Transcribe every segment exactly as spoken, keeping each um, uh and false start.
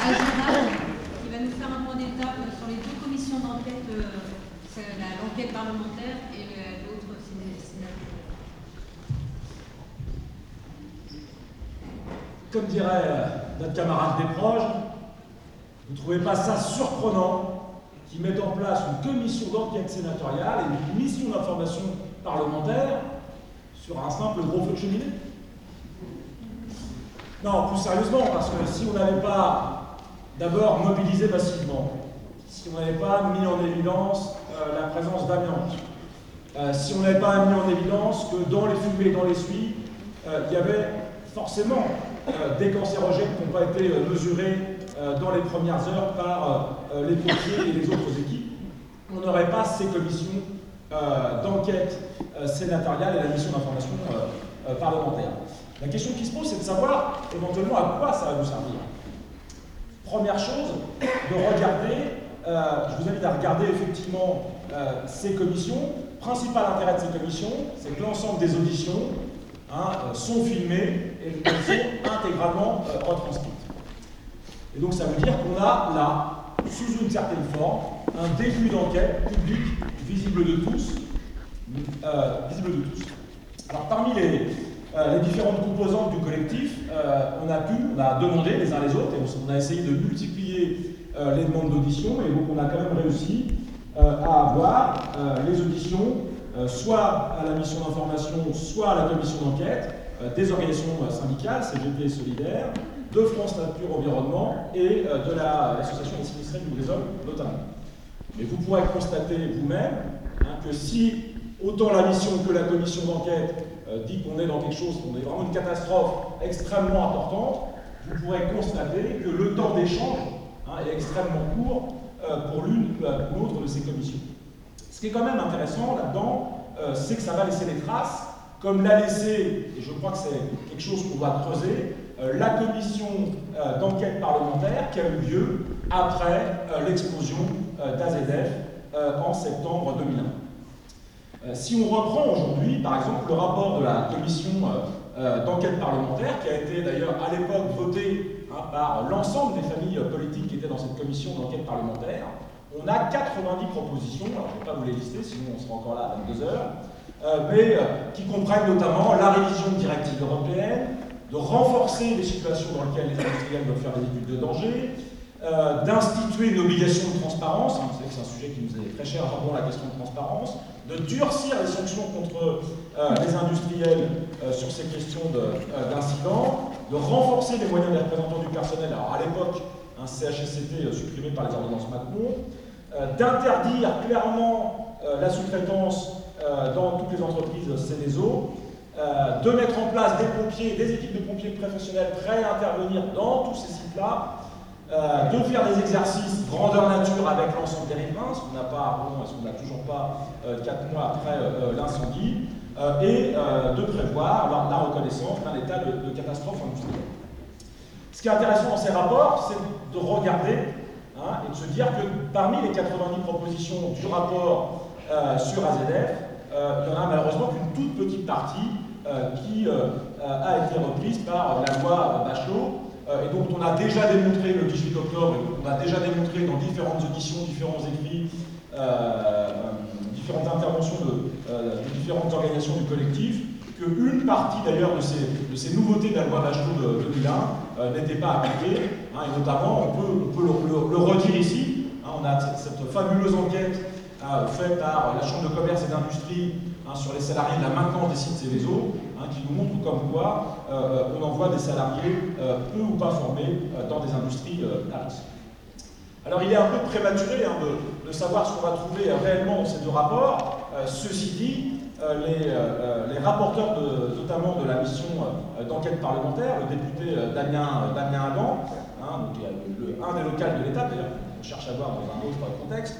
Gérard, qui va nous faire un point d'étape sur les deux commissions d'enquête, euh, l'enquête parlementaire et l'autre sénatoriale. Comme dirait notre camarade Desproges, vous ne trouvez pas ça surprenant qu'ils mettent en place une commission d'enquête sénatoriale et une mission d'information parlementaire sur un simple gros feu de cheminée? Non, plus sérieusement, parce que si on n'avait pas d'abord mobilisé massivement, si on n'avait pas mis en évidence euh, la présence d'amiante, euh, si on n'avait pas mis en évidence que dans les fumées et dans les suies, euh, il y avait forcément euh, des cancérogènes qui n'ont pas été euh, mesurés euh, dans les premières heures par euh, les pompiers et les autres équipes, on n'aurait pas ces commissions euh, d'enquête euh, sénatoriale et la mission d'information euh, euh, parlementaire. La question qui se pose, c'est de savoir éventuellement à quoi ça va nous servir. Première chose, de regarder, euh, je vous invite à regarder effectivement euh, ces commissions. Principal intérêt de ces commissions, c'est que l'ensemble des auditions hein, euh, sont filmées et sont intégralement euh, retranscrites. Et donc ça veut dire qu'on a là, sous une certaine forme, un début d'enquête publique visible de tous, euh, visible de tous. Alors parmi les Euh, les différentes composantes du collectif, euh, on a pu, on a demandé les uns les autres, et on, on a essayé de multiplier euh, les demandes d'audition, et donc on a quand même réussi euh, à avoir euh, les auditions, euh, soit à la mission d'information, soit à la commission d'enquête, euh, des organisations euh, syndicales, C G T Solidaire, de France Nature Environnement et euh, de l'association des sinistrés du Grésomme notamment. Mais vous pourrez constater vous-même hein, que si autant la mission que la commission d'enquête Euh, dit qu'on est dans quelque chose, qu'on est vraiment une catastrophe extrêmement importante, vous pourrez constater que le temps d'échange hein, est extrêmement court euh, pour l'une ou l'autre de ces commissions. Ce qui est quand même intéressant là-dedans, euh, c'est que ça va laisser des traces, comme l'a laissé, et je crois que c'est quelque chose qu'on doit creuser, euh, la commission euh, d'enquête parlementaire qui a eu lieu après euh, l'explosion euh, d'A Z F euh, en septembre deux mille un. Euh, si on reprend aujourd'hui, par exemple, le rapport de la commission euh, euh, d'enquête parlementaire, qui a été d'ailleurs à l'époque voté hein, par l'ensemble des familles euh, politiques qui étaient dans cette commission d'enquête parlementaire, on a quatre-vingt-dix propositions, alors je ne vais pas vous les lister, sinon on sera encore là à vingt-deux heures, euh, mais euh, qui comprennent notamment la révision de directives européennes, de renforcer les situations dans lesquelles les industriels doivent faire des études de danger, Euh, d'instituer une obligation de transparence, hein, vous savez que c'est un sujet qui nous est très cher, bon, la question de transparence, de durcir les sanctions contre euh, les industriels euh, sur ces questions d'incidents, de, euh, de renforcer les moyens des représentants du personnel, alors à l'époque, un C H S C T euh, supprimé par les ordonnances Macron, euh, d'interdire clairement euh, la sous-traitance euh, dans toutes les entreprises Seveso, euh, de mettre en place des pompiers, des équipes de pompiers professionnels prêts à intervenir dans tous ces sites-là, Euh, de faire des exercices grandeur nature avec l'ensemble des riverains, ce qu'on n'a pas, bon, ce qu'on n'a toujours pas euh, quatre mois après euh, l'incendie, euh, et euh, de prévoir la, la reconnaissance d'un état de, de catastrophe industrielle. Ce qui est intéressant dans ces rapports, c'est de regarder hein, et de se dire que parmi les quatre-vingt-dix propositions du rapport euh, sur A Z F, euh, il y en a malheureusement qu'une toute petite partie euh, qui euh, a été reprise par la loi Bachelot. Et donc on a déjà démontré le dix-huit octobre, et donc on a déjà démontré dans différentes auditions, différents écrits, euh, différentes interventions de, euh, de différentes organisations du collectif, qu'une partie d'ailleurs de ces, de ces nouveautés de la loi Bachelot de deux mille un euh, n'était pas appliquée, hein, et notamment on peut, on peut le, le, le redire ici, hein, on a cette, cette fabuleuse enquête hein, faite par la Chambre de commerce et d'industrie hein, sur les salariés de la maintenance des sites Seveso, hein, qui nous montre comme quoi euh, on envoie des salariés euh, peu ou pas formés euh, dans des industries euh, à risque. Alors il est un peu prématuré hein, de, de savoir ce qu'on va trouver euh, réellement dans ces deux rapports. Euh, ceci dit, euh, les, euh, les rapporteurs, de, notamment de la mission euh, d'enquête parlementaire, le député euh, Damien, euh, Damien Hagan, hein, donc, le, le, un des locales de l'État, d'ailleurs, on cherche à voir dans un autre contexte,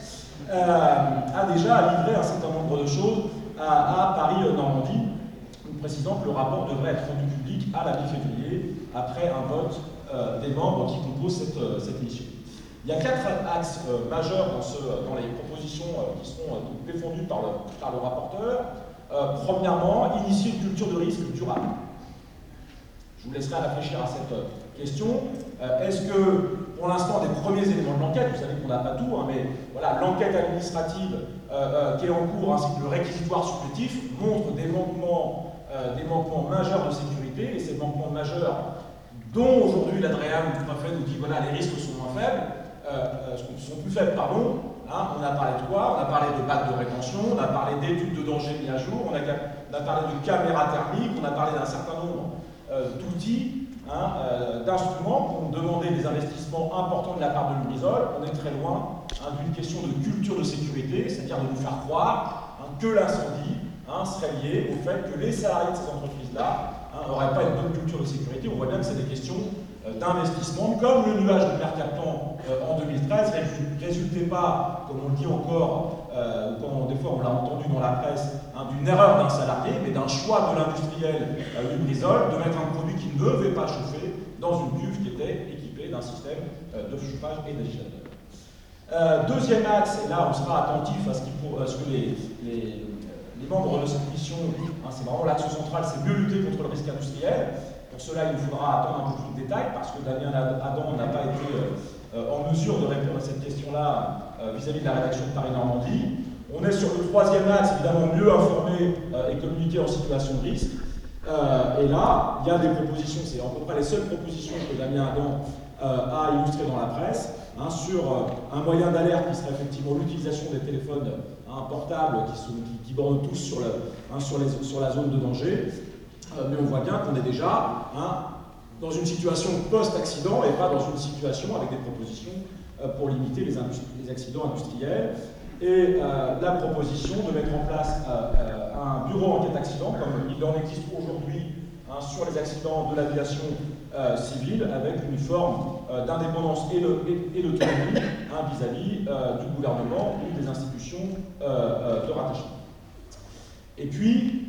euh, a déjà livré un certain nombre de choses à, à Paris-Normandie, précisant que le rapport devrait être rendu public à la mi-février, après un vote euh, des membres qui composent cette, euh, cette mission. Il y a quatre axes euh, majeurs dans, ce, dans les propositions euh, qui seront euh, défendues par le, par le rapporteur. Euh, premièrement, initier une culture de risque durable. Je vous laisserai réfléchir à cette question. Euh, Est-ce que, pour l'instant, des premiers éléments de l'enquête, vous savez qu'on n'a pas tout, hein, mais voilà, l'enquête administrative euh, euh, qui est en cours ainsi que le réquisitoire supplétif montrent des manquements, euh, des manquements majeurs de sécurité, et ces manquements majeurs dont aujourd'hui l'Adréam, tout à fait, nous dit voilà, les risques sont moins faibles, euh, sont plus faibles, pardon. Hein, on a parlé de quoi? On a parlé de bacs de rétention, on a parlé d'études de danger mis à jour, on a, on a parlé de caméras thermiques, on a parlé d'un certain nombre euh, d'outils, hein, euh, d'instruments pour demander des investissements importants de la part de Lubrizol. On est très loin hein, d'une question de culture de sécurité, c'est-à-dire de nous faire croire hein, que l'incendie hein, serait lié au fait que les salariés de ces entreprises-là n'auraient pas une bonne culture de sécurité. On voit bien que c'est des questions euh, d'investissement, comme le nuage de Mercaton euh, en deux mille treize ne résultait pas, comme on le dit encore, euh, ou comme des fois on l'a entendu dans la presse, hein, d'une erreur d'un salarié, mais d'un choix de l'industriel euh, Lubrizol de mettre un produit qui ne devait pas chauffer dans une cuve qui était équipée d'un système euh, de chauffage et d'agitateur. Euh, deuxième axe, et là on sera attentif à ce, qui pour, à ce que les, les Les membres de cette mission, hein, c'est vraiment l'axe central, c'est mieux lutter contre le risque industriel. Pour cela, il nous faudra attendre un peu plus de détails, parce que Damien Adam n'a pas été euh, en mesure de répondre à cette question-là euh, vis-à-vis de la rédaction de Paris-Normandie. On est sur le troisième axe, évidemment, mieux informer euh, et communiquer en situation de risque. Euh, et là, il y a des propositions, c'est à peu près les seules propositions que Damien Adam euh, a illustrées dans la presse, hein, sur euh, un moyen d'alerte qui serait effectivement l'utilisation des téléphones hein, portables qui, sont, qui, qui bornent tous sur, le, hein, sur, les, sur la zone de danger. Euh, mais on voit bien qu'on est déjà hein, dans une situation post-accident et pas dans une situation avec des propositions euh, pour limiter les, les accidents industriels. Et euh, la proposition de mettre en place euh, euh, un bureau enquête accident, comme il en existe aujourd'hui hein, sur les accidents de l'aviation euh, civile, avec une forme euh, d'indépendance et d'autonomie hein, vis-à-vis euh, du gouvernement ou des institutions euh, euh, de rattachement. Et puis,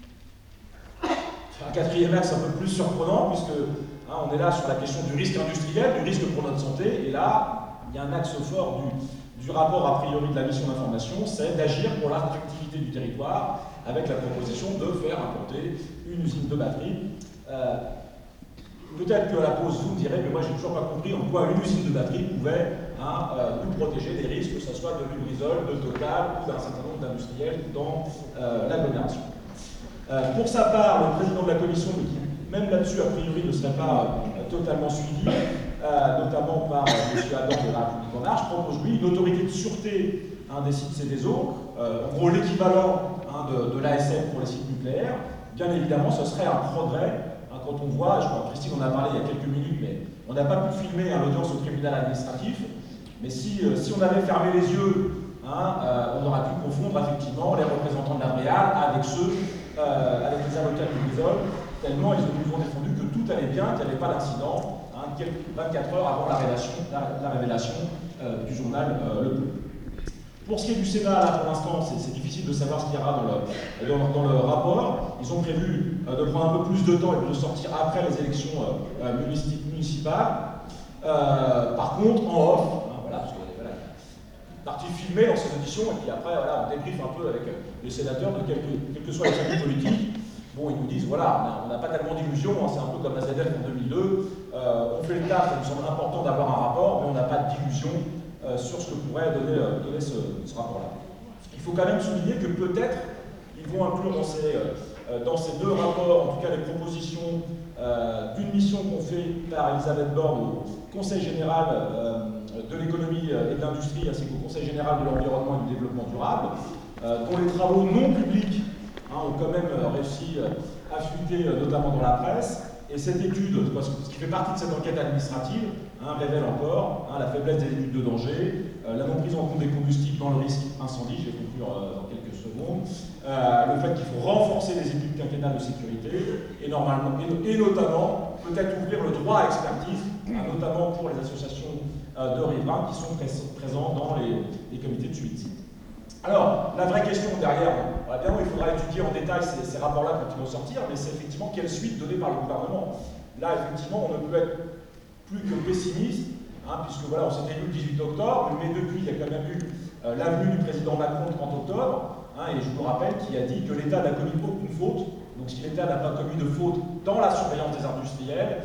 un quatrième axe un peu plus surprenant, puisque hein, on est là sur la question du risque industriel, du risque pour notre santé, et là, il y a un axe fort du, du rapport a priori de la mission d'information, c'est d'agir pour l'attractivité du territoire, avec la proposition de faire implanter une usine de batterie. Euh, Peut-être qu'à la pause, vous me direz, mais moi j'ai toujours pas compris en quoi une usine de batterie pouvait hein, euh, nous protéger des risques, que ce soit de Lubrizol, de Total ou d'un certain nombre d'industriels dans euh, l'agglomération. Euh, pour sa part, le président de la commission, qui même là-dessus, a priori, ne serait pas euh, totalement suivi, euh, notamment par euh, M. Adam de la République en Marche, propose lui une autorité de sûreté hein, des sites Cédéso, euh, en gros l'équivalent hein, de, de l'A S F pour les sites nucléaires. Bien évidemment, ce serait un progrès. Quand on voit, je crois que Christine en a parlé il y a quelques minutes, mais on n'a pas pu filmer hein, l'audience au tribunal administratif, mais si, euh, si on avait fermé les yeux, hein, euh, on aurait pu confondre effectivement les représentants de la Réal avec ceux, euh, avec les avocats de Lubrizol, tellement ils nous ont défendu que tout allait bien, qu'il n'y avait pas d'incident, hein, vingt-quatre heures avant la révélation, la, la révélation euh, du journal euh, Le Peuple. Pour ce qui est du Sénat, là, pour l'instant, c'est difficile de savoir ce qu'il y aura dans le, dans, dans le rapport. Ils ont prévu euh, de prendre un peu plus de temps et de le sortir après les élections euh, municipales. Euh, par contre, en off, hein, voilà, parce que voilà, une partie filmée dans ces auditions, et puis après, voilà, on débriefe un peu avec les sénateurs de quelles que, quel que soient les familles politiques. Bon, ils nous disent, voilà, on n'a pas tellement d'illusions, hein, c'est un peu comme la Z F en deux mille deux. Euh, on fait le taf, ça nous semble important d'avoir un rapport, mais on n'a pas d'illusions. Euh, sur ce que pourrait donner, euh, donner ce, ce rapport-là. Il faut quand même souligner que peut-être ils vont inclure dans ces, euh, dans ces deux rapports, en tout cas les propositions euh, d'une mission qu'on fait par Elisabeth Borne au Conseil général euh, de l'économie et de l'industrie ainsi qu'au Conseil général de l'environnement et du développement durable, euh, dont les travaux non publics hein, ont quand même réussi à fuiter, notamment dans la presse. Et cette étude, ce qui fait partie de cette enquête administrative, hein, révèle encore hein, la faiblesse des études de danger, euh, la non prise en compte des combustibles dans le risque incendie, je vais conclure euh, dans quelques secondes, euh, le fait qu'il faut renforcer les études quinquennales de sécurité, et, normalement, et, et notamment peut-être ouvrir le droit à expertise, hein, notamment pour les associations euh, de riverains qui sont présents dans les, les comités de suivi. Alors, la vraie question derrière, bah bien, il faudra étudier en détail ces, ces rapports-là quand ils vont sortir, mais c'est effectivement quelle suite donnée par le gouvernement. Là, effectivement, on ne peut être plus que pessimiste, hein, puisque voilà, on s'était vu le dix-huit octobre, mais depuis, il y a quand même eu euh, l'avenue du président Macron le trente octobre, hein, et je vous rappelle qu'il a dit que l'État n'a commis aucune faute, donc si l'État n'a pas commis de faute dans la surveillance des industriels, euh,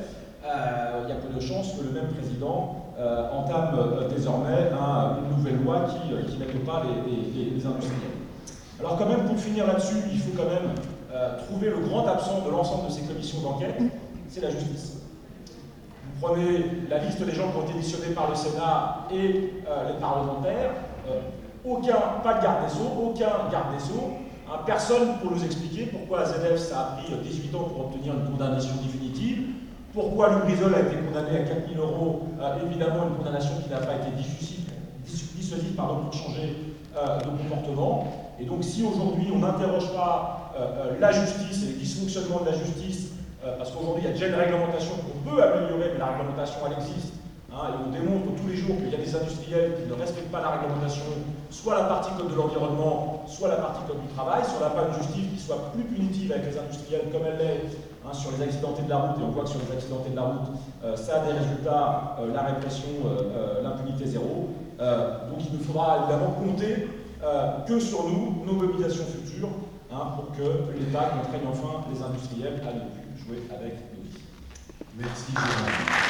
euh, il y a peu de chances que le même président euh, entame euh, désormais un, une nouvelle loi qui, euh, qui n'aide pas les, les, les industriels. Alors quand même, pour finir là-dessus, il faut quand même euh, trouver le grand absent de l'ensemble de ces commissions d'enquête, c'est la justice. Vous prenez la liste des gens qui ont été auditionnés par le Sénat et euh, les parlementaires, euh, aucun, pas de garde des Sceaux, aucun garde des Sceaux, hein, personne pour nous expliquer pourquoi A Z F ça a pris dix-huit ans pour obtenir une condamnation définitive, pourquoi Lubrizol a été condamné à quatre mille euros, euh, évidemment une condamnation qui n'a pas été dissuasive, dissuasive pardon, pour changer euh, de comportement. Et donc si aujourd'hui on n'interroge pas euh, euh, la justice et les dysfonctionnements de la justice, euh, parce qu'aujourd'hui il y a déjà une réglementation qu'on peut améliorer, mais la réglementation elle existe, hein, et on démontre tous les jours qu'il y a des industriels qui ne respectent pas la réglementation, soit la partie code de l'environnement, soit la partie code du travail, si on n'a pas une justice qui soit plus punitive avec les industriels comme elle l'est, hein, sur les accidentés de la route, et on voit que sur les accidentés de la route, euh, ça a des résultats, euh, la répression, euh, euh, l'impunité zéro. Euh, donc il nous faudra évidemment compter euh, que sur nous, nos mobilisations futures, hein, pour que l'État contraigne enfin les industriels à ne plus jouer avec nos vies. Merci Gérard.